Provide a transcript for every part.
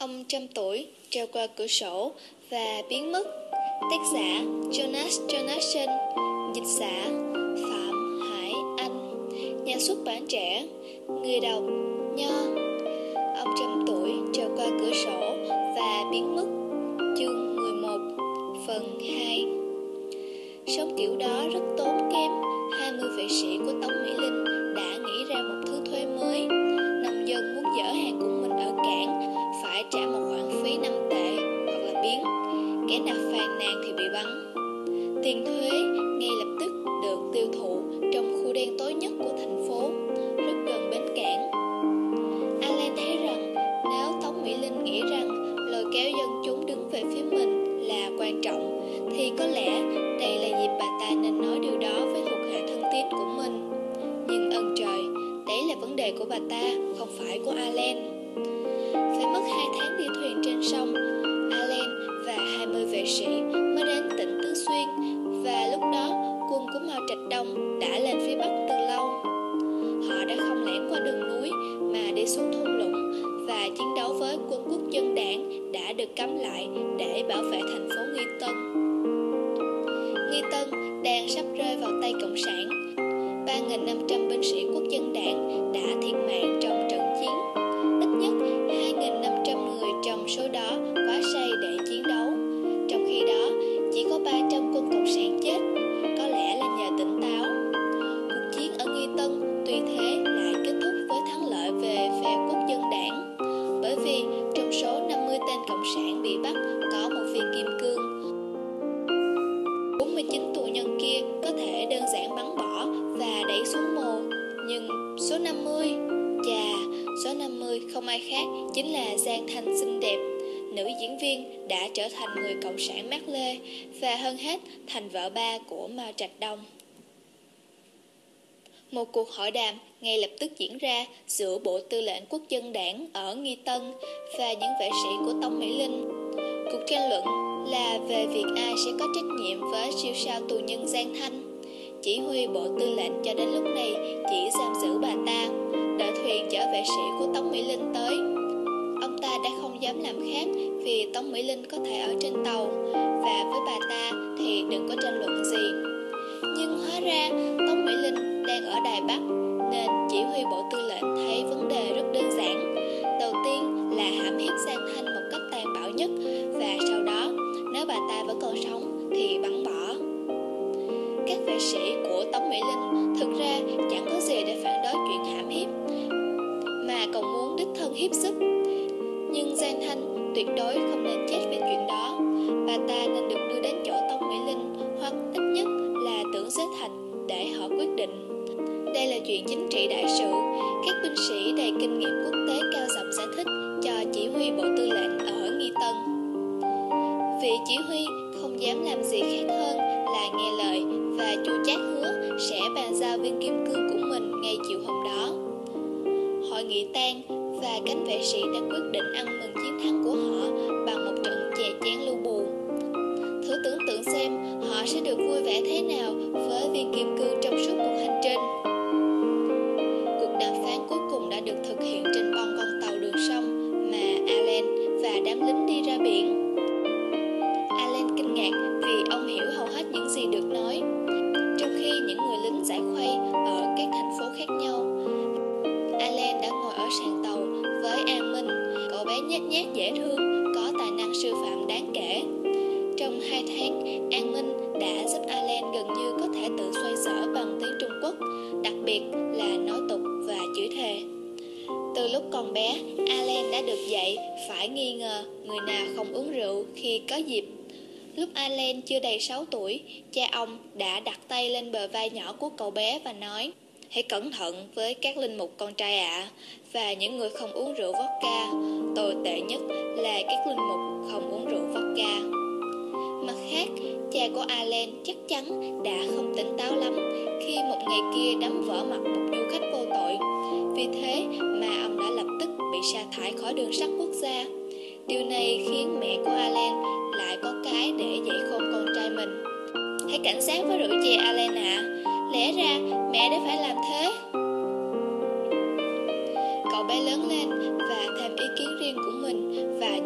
Ông trăm tuổi treo qua cửa sổ và biến mất. Tác giả Jonas Jonasson, dịch giả Phạm Hải Anh, nhà xuất bản Trẻ, người đọc Nho. Ông trăm tuổi treo qua cửa sổ và biến mất. Chương 11, phần 2. Sống kiểu đó rất tốn kém. 20 vệ sĩ của Tống Mỹ Linh đã nghĩ ra một thứ thuế mới. Nông dân muốn dỡ hàng của mình ở cảng phải trả một khoản phí 5 tệ hoặc là biến. Kẻ nào phàn nàn thì bị bắn. Tiền thuế ngay lập tức được tiêu thụ trong khu đen tối nhất của thành phố, rất gần bến cảng. Alan thấy rằng nếu Tống Mỹ Linh nghĩ rằng lôi kéo dân chúng đứng về phía mình là quan trọng, thì có lẽ đây là dịp bà ta nên nói điều đó với thuộc hạ thân tín của mình. Nhưng ơn trời, đấy là vấn đề của bà ta, không phải của Alan. Phải mất 2 tháng đi thuyền trên sông, Alan và 20 vệ sĩ mới đến tỉnh Tứ Xuyên, và lúc đó quân của Mao Trạch Đông đã lên phía bắc từ lâu. Họ đã không lẻn qua đường núi mà đi xuống thung lũng và chiến đấu với quân quốc dân đảng đã được cắm lại để bảo vệ thành phố Nghi Tân. Nghi Tân đang sắp rơi vào tay Cộng sản. 3.500 binh sĩ quốc dân đảng đã thiệt mạng trong trận chiến. Ít nhất 2.500 người trong số đó quá say để chiến đấu. Trong khi đó, chỉ có 300 quân Cộng sản chết, có lẽ là nhờ tỉnh táo. Cuộc chiến ở Nghi Tân tuy thế lại kết thúc với thắng lợi về phe quốc dân đảng, bởi vì trong số 50 tên Cộng sản bị bắt có một viên kim cương. 49 tù nhân kia có thể đơn giản bắn bỏ và đẩy xuống mồ, nhưng số 50, số 50 không ai khác chính là Giang Thanh xinh đẹp, nữ diễn viên đã trở thành người cộng sản mác lê và hơn hết thành vợ ba của Mao Trạch Đông. Một cuộc hội đàm ngay lập tức diễn ra giữa Bộ Tư lệnh Quốc dân đảng ở Nghi Tân và những vệ sĩ của Tống Mỹ Linh. Cuộc tranh luận là về việc ai sẽ có trách nhiệm với siêu sao tù nhân Giang Thanh. Chỉ huy Bộ Tư lệnh cho đến lúc này chỉ giam giữ bà ta, đợi thuyền chở vệ sĩ của Tống Mỹ Linh tới. Ông ta đã không dám làm khác vì Tống Mỹ Linh có thể ở trên tàu, và với bà ta thì đừng có tranh luận gì. Nhưng hóa ra Tống Mỹ Linh đang ở Đài Bắc, nên chỉ huy Bộ Tư lệnh thấy vấn đề rất đơn giản. Đầu tiên là hãm hiếp Giang Thanh một cách tàn bạo nhất, và sau đó nếu bà ta vẫn còn sống thì bắn bỏ. Các vệ sĩ của Tống Mỹ Linh thực ra chẳng có gì để phản đối chuyện hãm hiếp, mà còn muốn đích thân hiếp sức. Nhưng Giang Thanh tuyệt đối không nên chết vì chuyện đó. Bà ta nên được đưa đến chỗ Tống Mỹ Linh, hoặc ít nhất là tưởng xế thạch để họ quyết định. Đây là chuyện chính trị đại sự. Các binh sĩ đầy kinh nghiệm quốc tế cao giọng giải thích cho chỉ huy Bộ Tư lệnh ở Nghi Tân. Vị chỉ huy không dám làm gì khác hơn là nghe lời và chua chát hứa sẽ bàn giao viên kim cương của mình ngay chiều hôm đó. Hội nghị tan và cánh vệ sĩ đã quyết định ăn mừng chiến thắng của họ bằng một trận chè chén lưu bù. Thử tưởng tượng xem họ sẽ được vui vẻ thế nào với viên kim cương trong suốt cuộc hành trình. Cuộc đàm phán cuối cùng đã được thực hiện trên bon con tàu đường sông mà Alan và đám lính đi ra biển. Alan kinh ngạc vì ông hiểu hầu hết những gì được nói, trong khi những người lính giải khuây ở các thành phố khác nhau. Alan đã ngồi ở sàn tàu với An Minh, cậu bé nhát nhát dễ thương, có tài năng sư phạm đáng kể. Trong 2 tháng, An Minh đã giúp Alan gần như có thể tự xoay sở bằng tiếng Trung Quốc, đặc biệt là nói tục và chửi thề. Từ lúc còn bé, Alan đã được dạy phải nghi ngờ người nào không uống rượu khi có dịp. Lúc Alan chưa đầy 6 tuổi, cha ông đã đặt tay lên bờ vai nhỏ của cậu bé và nói: "Hãy cẩn thận với các linh mục con trai ạ, và những người không uống rượu vodka. Tồi tệ nhất là các linh mục không uống rượu vodka." Mặt khác, cha của Alan chắc chắn đã không tỉnh táo lắm khi một ngày kia đấm vỡ mặt một du khách vô tội. Vì thế mà ông đã lập tức bị sa thải khỏi đường sắt quốc gia. Điều này khiến mẹ của Alan lại có cái để dạy khôn con trai mình. "Hãy cảnh giác với rượu chè Alan ạ. Lẽ ra mẹ đã phải làm thế." Cậu bé lớn lên và thêm ý kiến riêng của mình, và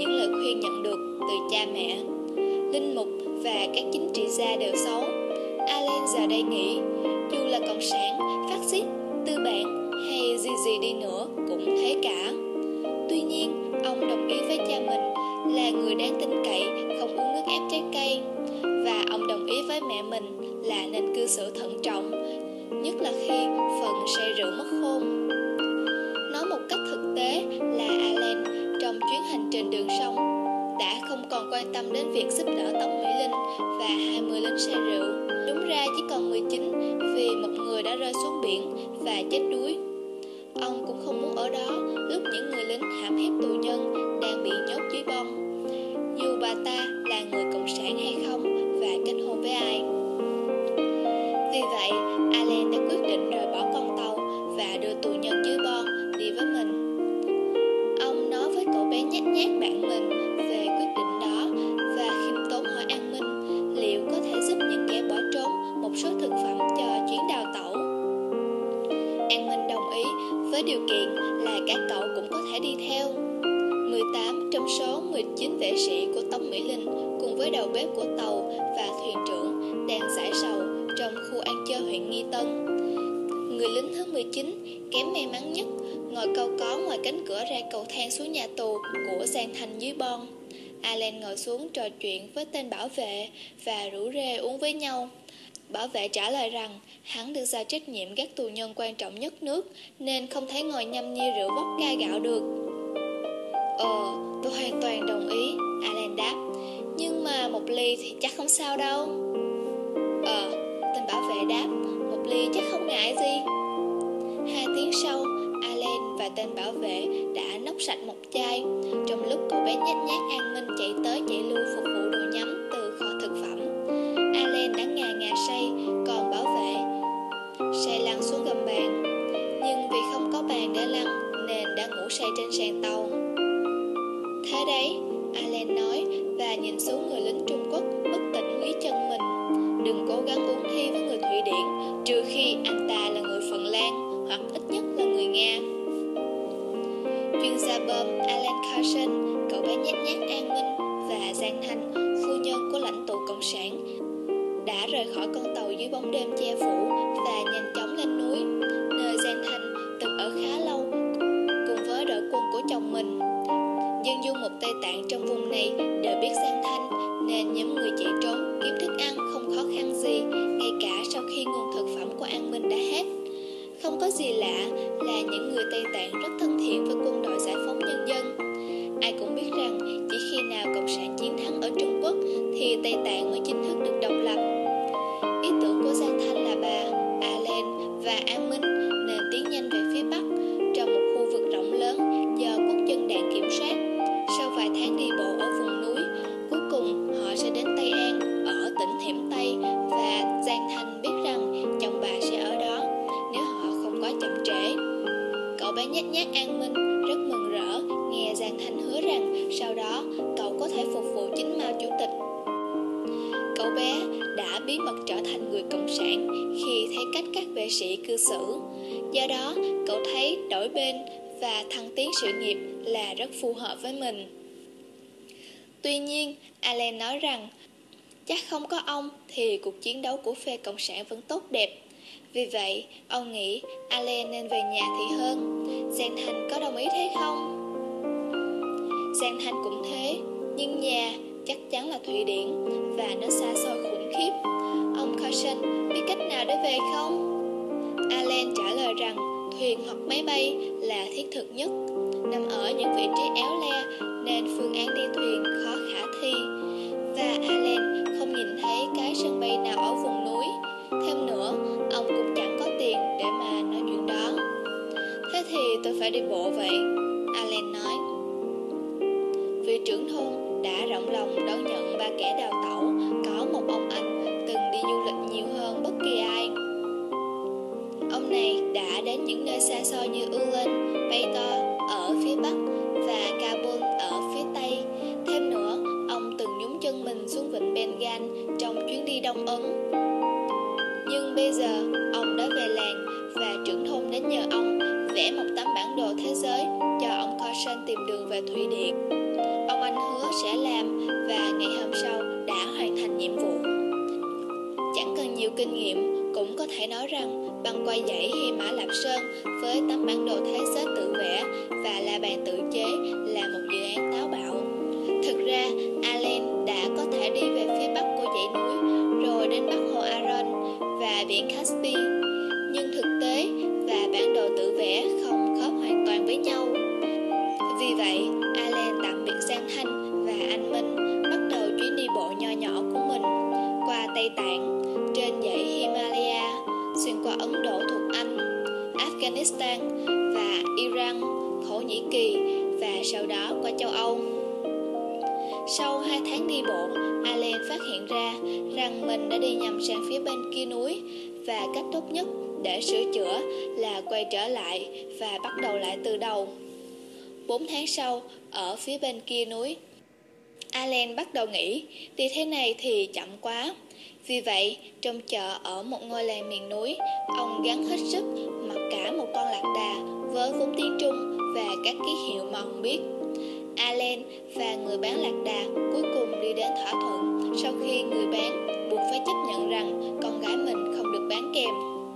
cha mẹ. Linh mục và các chính trị gia đều xấu. Allen giờ đây nghĩ, dù là cộng sản, phát xít, tư bản hay gì đi nữa cũng thế cả. Tuy nhiên, ông đồng ý với cha mình là người đáng tin cậy, không uống nước ép trái cây. Và ông đồng ý với mẹ mình là nên cư xử thận trọng, nhất là khi phần say rượu mất khôn. Nói một cách thực tế là Allen trong chuyến hành trình đường sông đã không còn quan tâm đến việc giúp đỡ Tống Mỹ Linh và 20 lính say rượu. Đúng ra chỉ còn 19 vì một người đã rơi xuống biển và chết đuối. Ông cũng không muốn ở đó lúc những người lính hãm hiếp tù nhân đang bị nhốt dưới bom, dù bà ta là người cộng sản hay không và kết hôn với ai. Vì vậy, Allen đã quyết định rời bỏ con tàu và đưa tù nhân dưới bom đi với mình. Ông nói với cậu bé nhát nhát bạn mình về quyết định đó và khiêm tốn hỏi An Minh liệu có thể giúp những kẻ bỏ trốn một số thực phẩm cho chuyến đào tẩu. An Minh đồng ý với điều kiện là các cậu cũng có thể đi theo. 18 trong số 19 vệ sĩ của Tống Mỹ Linh cùng với đầu bếp của tàu và thuyền trưởng đang giải sầu trong khu ăn chơi huyện Nghi Tân. Người lính thứ 19, kém may mắn nhất, ngồi cau có ngoài cánh cửa ra cầu thang xuống nhà tù của Giang Thanh dưới Bon. Allen ngồi xuống trò chuyện với tên bảo vệ và rủ rê uống với nhau. Bảo vệ trả lời rằng hắn được giao trách nhiệm gác tù nhân quan trọng nhất nước nên không thể ngồi nhâm nhi rượu vodka gạo được. Tôi hoàn toàn đồng ý, Allen đáp. Nhưng mà một ly thì chắc không sao đâu. Tên bảo vệ đáp, một ly chắc không ngại gì. 2 tiếng sau, Allen và tên bảo vệ đã nốc sạch một chai. Trong lúc cậu bé nhát nhát An Minh chạy tới chạy lui phục vụ đồ nhắm từ kho thực phẩm, Allen đã ngà say, còn bảo vệ say lăn xuống gầm bàn. Nhưng vì không có bàn để lăn nên đã ngủ say trên sàn tàu. Thế đấy, Allen nói và nhìn xuống người lính Trung Quốc bất tỉnh dưới chân mình. Đừng cố gắng uống thi với người Thụy Điển trừ khi anh ta là người Phần Lan hoặc ít nhất là người Nga. Chuyên gia bơm Alan Carson, cậu bé nhát nhát An Minh và Giang Thanh, phu nhân của lãnh tụ cộng sản, đã rời khỏi con tàu dưới bóng đêm che phủ và nhanh chóng lên núi, nơi Giang Thanh từng ở khá lâu cùng với đội quân của chồng mình. Dân du mục Tây Tạng trong vùng này đều biết Giang Thanh nên nhóm người chạy trốn kiếm thức ăn không khó khăn gì, ngay cả sau khi nguồn thực phẩm của An Minh đã hết. Không có gì lạ là những người Tây Tạng rất thân thiện với quân đội giải phóng nhân dân. Ai cũng biết rằng chỉ khi nào Cộng sản chiến thắng ở Trung Quốc thì Tây Tạng mới chính thức được độc lập. Ý tưởng của Giang Thanh là bà, Allen và An Minh nên tiến nhanh về phía Bắc trong một khu vực rộng lớn do quốc dân đảng kiểm soát. Sau vài tháng đi bộ ở vùng núi, cuối cùng họ sẽ đến Tây An ở tỉnh Thiểm Tây và Giang Thanh biết rằng chồng bà sẽ ở đó nếu họ không quá chậm trễ. Cậu bé nhát nhát An Minh rất mừng rỡ nghe Giang Thanh hứa rằng sau đó cậu có thể phục vụ chính Mao Chủ tịch. Cậu bé đã bí mật trở thành người cộng sản khi thấy cách các vệ sĩ cư xử. Do đó, cậu thấy đổi bên và thăng tiến sự nghiệp là rất phù hợp với mình. Tuy nhiên, Allen nói rằng chắc không có ông thì cuộc chiến đấu của phe cộng sản vẫn tốt đẹp. Vì vậy, ông nghĩ Allen nên về nhà thì hơn. Giang Thanh có đồng ý thế không? Giang Thanh cũng thế, nhưng nhà chắc chắn là Thụy Điển và nó xa xôi khủng khiếp. Ông Carson biết cách nào để về không? Allen trả lời rằng thuyền hoặc máy bay là thiết thực nhất, nằm ở những vị trí éo le nên phương án đi thuyền khó khả thi. Và Allen không nhìn thấy cái sân bay nào ở vùng núi. Thêm nữa, ông cũng chẳng có tiền để mà nói chuyện đó. Thế thì tôi phải đi bộ vậy, Allen nói. Vị trưởng thôn đã rộng lòng đón nhận 3 kẻ đào tẩu, có một ông anh từng đi du lịch nhiều hơn bất kỳ ai. Ông này đã đến những nơi xa xôi như Ulan, Bator ở phía Bắc và Kabul ở phía Tây. Thêm nữa, ông từng nhúng chân mình xuống vịnh Bengal trong chuyến đi Đông Ấn. Nhưng bây giờ, ông đã về làng và trưởng thôn đến nhờ ông vẽ một tấm bản đồ thế giới cho ông Carson tìm đường về Thụy Điển. Ông anh hứa sẽ làm và ngày hôm sau đã hoàn thành nhiệm vụ. Chẳng cần nhiều kinh nghiệm cũng có thể nói rằng băng qua dãy Hy Mã Lạp Sơn với tấm bản đồ thế giới tự vẽ và la bàn tự chế là một dự án táo bạo. Thực ra, Allen đã có thể đi về phía bắc của dãy núi, rồi đến bắc hồ Aron và biển Caspian, nhưng thực tế và bản đồ tự vẽ không khớp hoàn toàn với nhau. Vì vậy, Allen tạm biệt Giang Thanh và anh Minh bắt đầu chuyến đi bộ nho nhỏ của mình qua Tây Tạng, trên dãy Himalaya, xuyên qua Ấn Độ thuộc Anh, Afghanistan và Iran, Thổ Nhĩ Kỳ và sau đó qua châu Âu. Sau 2 tháng đi bộ, Allen phát hiện ra rằng mình đã đi nhầm sang phía bên kia núi và cách tốt nhất để sửa chữa là quay trở lại và bắt đầu lại từ đầu. 4 tháng sau, ở phía bên kia núi, Allen bắt đầu nghĩ đi thế này thì chậm quá. Vì vậy, trong chợ ở một ngôi làng miền núi, ông gắng hết sức mặc cả một con lạc đà với vốn tiếng Trung và các ký hiệu mà ông biết. Allen và người bán lạc đà cuối cùng đi đến thỏa thuận sau khi người bán buộc phải chấp nhận rằng con gái mình không được bán kèm.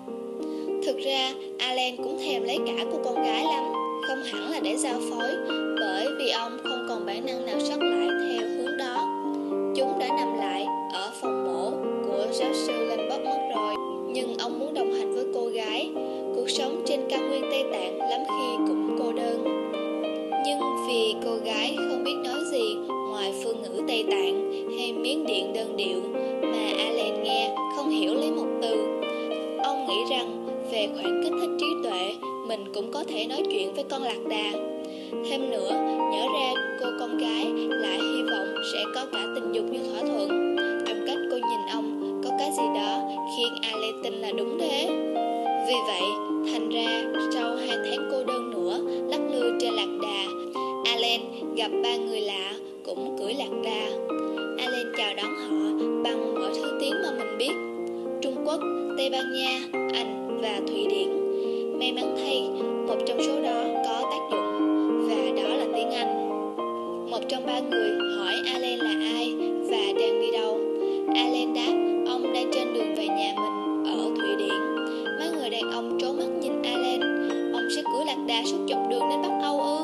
Thực ra, Allen cũng thèm lấy cả cô con gái lắm, không hẳn là để giao phối, bởi vì ông không còn bản năng nào sót lại theo hướng đó. Chúng đã nằm lại ở phòng mổ của giáo sư Lambert mất rồi, nhưng ông muốn đồng hành với cô gái. Cuộc sống trên cao nguyên Tây Tạng lắm khi cũng cô đơn. Nhưng vì cô gái không biết nói gì ngoài phương ngữ Tây Tạng hay Miến Điện đơn điệu mà Allen nghe không hiểu lấy một từ, ông nghĩ rằng về khoản kích thích trí tuệ mình cũng có thể nói chuyện với con lạc đà. Thêm nữa, nhớ ra cô con gái lại hy vọng sẽ có cả tình dục như thỏa thuận. Trong cách cô nhìn ông có cái gì đó khiến Allen tin là đúng thế. Vì vậy, thành ra sau 2 tháng cô đơn nữa lắc lư trên lạc đà, Allen gặp 3 người lạ cũng cưỡi lạc đà. Allen chào đón họ bằng mọi thứ tiếng mà mình biết: Trung Quốc, Tây Ban Nha, Anh và Thụy Điển. May mắn thay, một trong số đó có tác dụng, và đó là tiếng Anh. Một trong 3 người hỏi Allen là ai và đang đi đâu. Allen đáp ông đang trên đường về nhà mình ở Thụy Điển. Mấy người đàn ông trố mắt nhìn Allen. Ông sẽ cưỡi lạc đà suốt chục đường đến Bắc Âu ư?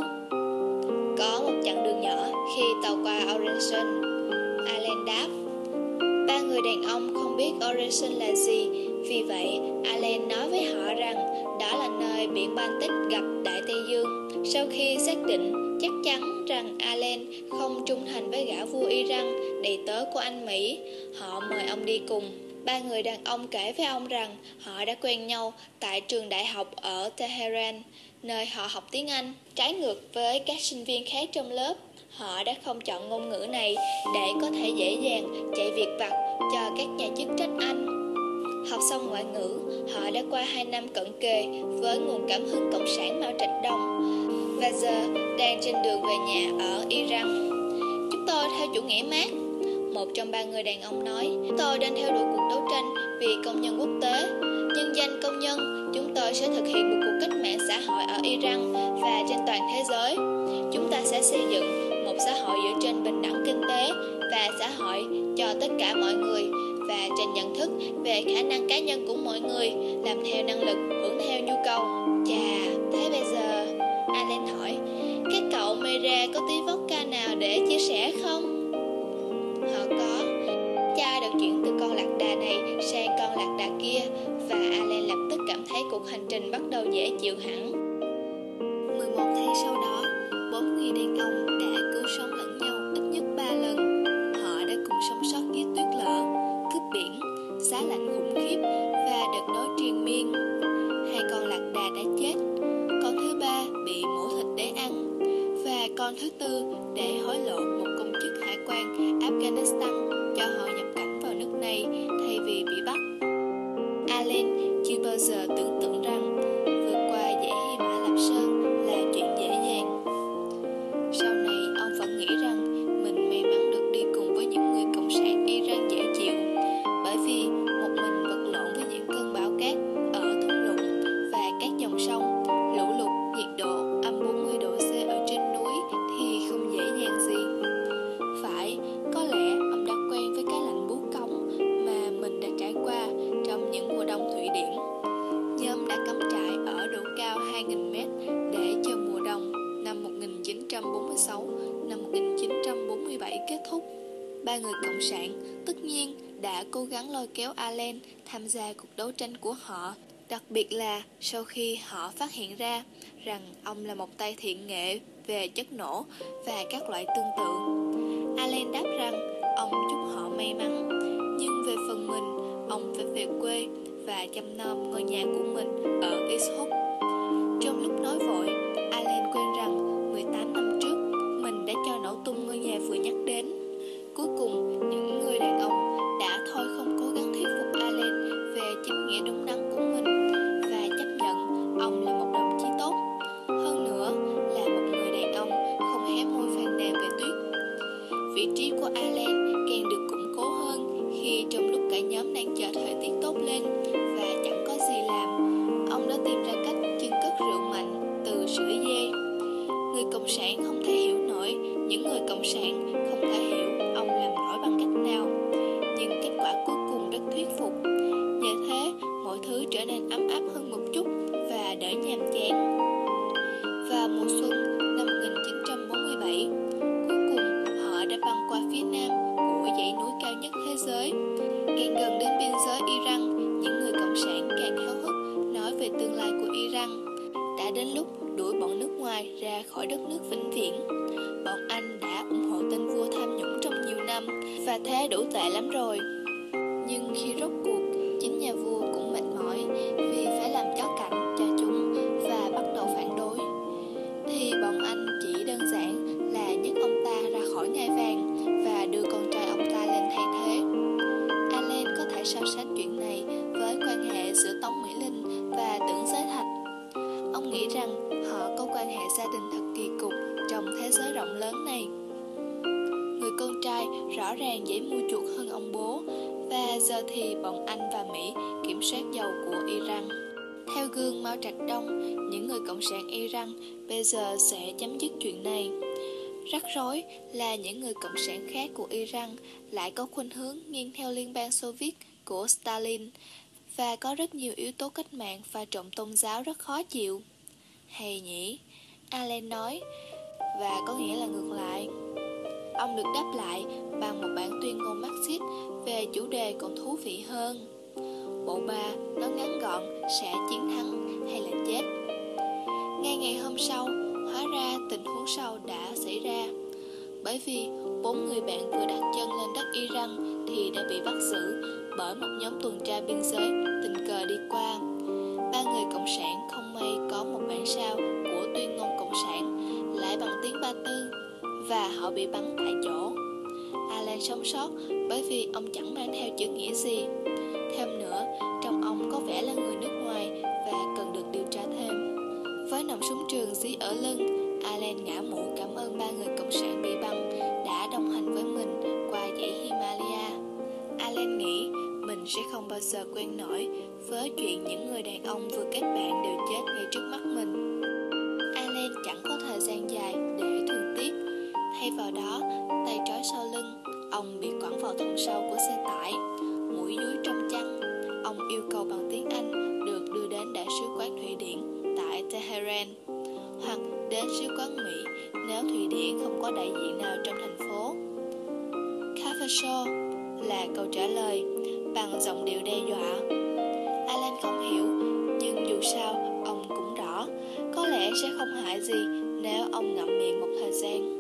Có một chặng đường nhỏ khi tàu qua Orenson, Allen đáp. 3 người đàn ông không biết Orenson là gì, vì vậy Allen nói với họ rằng đó là nơi biển Baltic gặp Đại Tây Dương. Sau khi xác định chắc chắn rằng Allen không trung thành với gã vua Iran, đầy tớ của anh Mỹ, họ mời ông đi cùng. 3 người đàn ông kể với ông rằng họ đã quen nhau tại trường đại học ở Tehran, nơi họ học tiếng Anh. Trái ngược với các sinh viên khác trong lớp, họ đã không chọn ngôn ngữ này để có thể dễ dàng chạy việc vặt cho các nhà chức trách Anh. Học xong ngoại ngữ, họ đã qua 2 năm cận kề với nguồn cảm hứng cộng sản Mao Trạch Đông và giờ đang trên đường về nhà ở Iran. Chúng tôi theo chủ nghĩa Mác, một trong 3 người đàn ông nói. Chúng tôi đang theo đuổi cuộc đấu tranh vì công nhân quốc tế. Nhân danh công nhân, chúng tôi sẽ thực hiện một cuộc cách mạng xã hội ở Iran và trên toàn thế giới. Chúng ta sẽ xây dựng một xã hội dựa trên bình đẳng kinh tế và xã hội cho tất cả mọi người, và trên nhận thức về khả năng cá nhân của mỗi người, làm theo năng lực, hưởng theo nhu cầu. Chà, thế bây giờ, Allen hỏi, các cậu Mera có tí vodka nào để chia sẻ không? Họ có. Cha được chuyển từ con lạc đà này sang con lạc đà kia, và Allen lập tức cảm thấy cuộc hành trình bắt đầu dễ chịu hẳn. 11 tháng sau đó, 4 người đàn ông đã cứu sống lẫn nhau ít nhất 3 lần. Họ đã cùng sống sót dưới tuyết lở, cướp biển, giá lạnh khủng khiếp và đợt đói triền miên. 2 con lạc đà đã chết, con thứ 3 bị mổ thịt để ăn, và con thứ 4 để hối lộ một công chức hải quan Afghanistan cho họ nhập cảnh vào nước này thay vì bị bắt. Allen chưa bao giờ tưởng tượng rằng vượt qua dãy Hy Mã Lạp Sơn là chuyện dễ dàng. Sau này ông vẫn nghĩ rằng mình may mắn được đi cùng với những người cộng sản Iran dễ chịu, bởi vì một mình vật lộn với những cơn bão cát ở thung lũng và các dòng sông, lũ lụt, nhiệt độ âm 40 độ C ở trên núi thì không dễ dàng gì. 16 năm 1947 kết thúc, ba người cộng sản tất nhiên đã cố gắng lôi kéo Allen tham gia cuộc đấu tranh của họ, đặc biệt là sau khi họ phát hiện ra rằng ông là một tay thiện nghệ về chất nổ và các loại tương tự. Allen đáp rằng ông chúc họ may mắn, nhưng về phần mình, ông phải về quê và chăm nom ngôi nhà của mình ở East Hook. Trong lúc nói vội, Allen quên rằng 18 năm trước mình đã cho nổ tung ngôi nhà vừa nhắc đến. Cuối cùng, những người đàn ông đã thôi không cố gắng thuyết phục Allen về chính nghĩa đúng đắn của mình và chấp nhận ông là một đồng chí tốt. Hơn nữa là một người đàn ông không hé môi phàn nàn về tuyết. Vị trí của Allen càng được củng cố hơn khi trong lúc cả nhóm đang chờ thời tiết tốt lên và chẳng có gì làm, ông đã tìm ra cách chưng cất rượu mạnh từ sữa dê. Người cộng sản không thể hiểu nổi, những người cộng sản không thể hiểu ông làm nổi bằng cách nào, nhưng kết quả cuối cùng rất thuyết phục. Nhờ thế, mọi thứ trở nên ấm áp hơn một chút và đỡ nhàm chán. Vào mùa xuân năm 1947, cuối cùng họ đã băng qua phía nam của dãy núi cao nhất thế giới. Càng gần đến biên giới Iran, những người cộng sản càng háo hức nói về tương lai của Iran. Đã đến lúc đuổi bọn nước ngoài ra khỏi đất nước vĩnh viễn. Bọn Anh đã ủng hộ tên vua tham nhũng trong nhiều năm, và thế đủ tệ lắm rồi. Nhưng khi rốt cuộc, chính nhà vua cũng mệt mỏi vì phải làm chó cạnh cho chúng và bắt đầu phản đối, thì bọn Anh chỉ đơn giản là nhấc ông ta ra khỏi ngai vàng và đưa con trai ông ta lên thay thế. Allen có thể so sánh chuyện này với quan hệ giữa Tống Mỹ Linh và Tưởng Giới Thạch. Ông nghĩ rằng họ có quan hệ gia đình thật kỳ cục trong thế giới rộng lớn này. Người con trai rõ ràng dễ mua chuộc hơn ông bố, và giờ thì bọn Anh và Mỹ kiểm soát dầu của Iran. Theo gương Mao Trạch Đông, những người cộng sản Iran bây giờ sẽ chấm dứt chuyện này. Rắc rối là những người cộng sản khác của Iran lại có khuynh hướng nghiêng theo Liên bang Xô Viết của Stalin, và có rất nhiều yếu tố cách mạng pha trộn tôn giáo rất khó chịu. Hay nhỉ? Allen nói, và có nghĩa là ngược lại. Ông được đáp lại bằng một bản tuyên ngôn Marxist về chủ đề còn thú vị hơn. Bộ ba nó ngắn gọn sẽ chiến thắng hay là chết. Ngay ngày hôm sau, hóa ra tình huống sau đã xảy ra. Bởi vì 4 người bạn vừa đặt chân lên đất Iran thì đã bị bắt giữ bởi một nhóm tuần tra biên giới tình cờ đi qua. 3 người cộng sản không may có một bản sao của tuyên ngôn cộng sản lại bằng tiếng Ba Tư, và họ bị bắn tại chỗ. Allen sống sót bởi vì ông chẳng mang theo chữ nghĩa gì. Thêm nữa, trong ông có vẻ là người nước ngoài và cần được điều tra thêm. Với nòng súng trường dí ở lưng, Allen ngả mũ cảm ơn 3 người cộng sản bị bắn đã đồng hành với mình qua dãy Himalaya. Allen nghĩ mình sẽ không bao giờ quen nổi với chuyện những người đàn ông vừa kết bạn đều chết ngay trước mắt mình. Allen chẳng có thời gian dài để thương tiếc. Thay vào đó, tay trói sau lưng, ông bị quẳng vào thùng sau của xe tải, mũi dúi trong chăn. Ông yêu cầu bằng tiếng Anh được đưa đến đại sứ quán Thụy Điển tại Tehran, hoặc đến sứ quán Mỹ nếu Thụy Điển không có đại diện nào trong thành phố. Kafasho là câu trả lời, bằng giọng điệu đe dọa. Allen không hiểu, nhưng dù sao ông cũng rõ, có lẽ sẽ không hại gì nếu ông ngậm miệng một thời gian.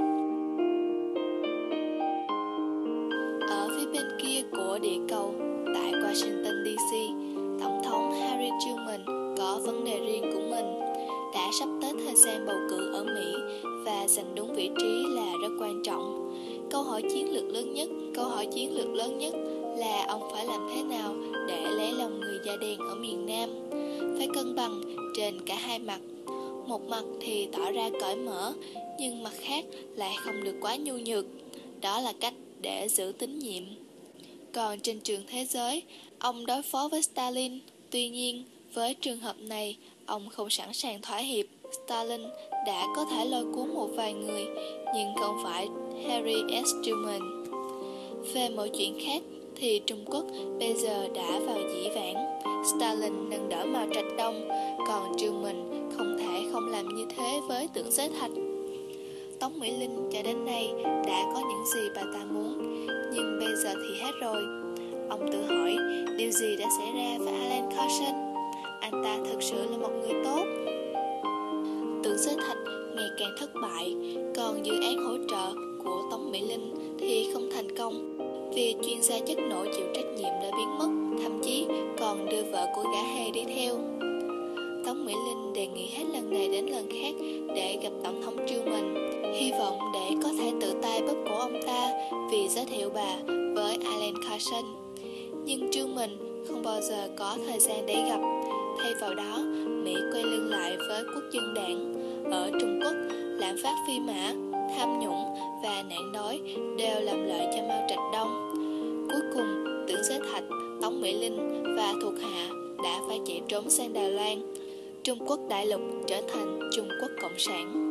Ở phía bên kia của địa cầu, tại Washington DC, Tổng thống Harry Truman có vấn đề riêng của mình. Đã sắp tới thời gian bầu cử ở Mỹ, và giành đúng vị trí là rất quan trọng. Câu hỏi chiến lược lớn nhất là ông phải làm thế nào để lấy lòng người da đen ở miền Nam. Phải cân bằng trên cả hai mặt. Một mặt thì tỏ ra cởi mở, nhưng mặt khác lại không được quá nhu nhược. Đó là cách để giữ tín nhiệm. Còn trên trường thế giới, ông đối phó với Stalin. Tuy nhiên, với trường hợp này, ông không sẵn sàng thỏa hiệp. Stalin đã có thể lôi cuốn một vài người, nhưng không phải Harry S. Truman. Về mọi chuyện khác, thì Trung Quốc bây giờ đã vào dĩ vãng. Stalin nâng đỡ Mao Trạch Đông, còn Truman không thể không làm như thế với Tưởng Giới Thạch. Tống Mỹ Linh cho đến nay đã có những gì bà ta muốn, nhưng bây giờ thì hết rồi. Ông tự hỏi điều gì đã xảy ra với Alan Carson. Anh ta thực sự là một người tốt. Tưởng Giới Thạch ngày càng thất bại, còn dự án hỗ trợ của Tống Mỹ Linh thì không thành công. Vì chuyên gia chất nổ chịu trách nhiệm đã biến mất, thậm chí còn đưa vợ của gã Hề đi theo. Tống Mỹ Linh đề nghị hết lần này đến lần khác để gặp Tổng thống Truman, hy vọng để có thể tự tay bóp cổ ông ta vì giới thiệu bà với Alan Carson. Nhưng Truman không bao giờ có thời gian để gặp. Thay vào đó, Mỹ quay lưng lại với Quốc dân đảng. Ở Trung Quốc, lạm phát phi mã, tham nhũng và nạn đói đều làm lợi cho Mao Trạch Đông. Cuối cùng, Tưởng Giới Thạch, Tống Mỹ Linh và thuộc hạ đã phải chạy trốn sang Đài Loan. Trung Quốc đại lục trở thành Trung Quốc Cộng sản.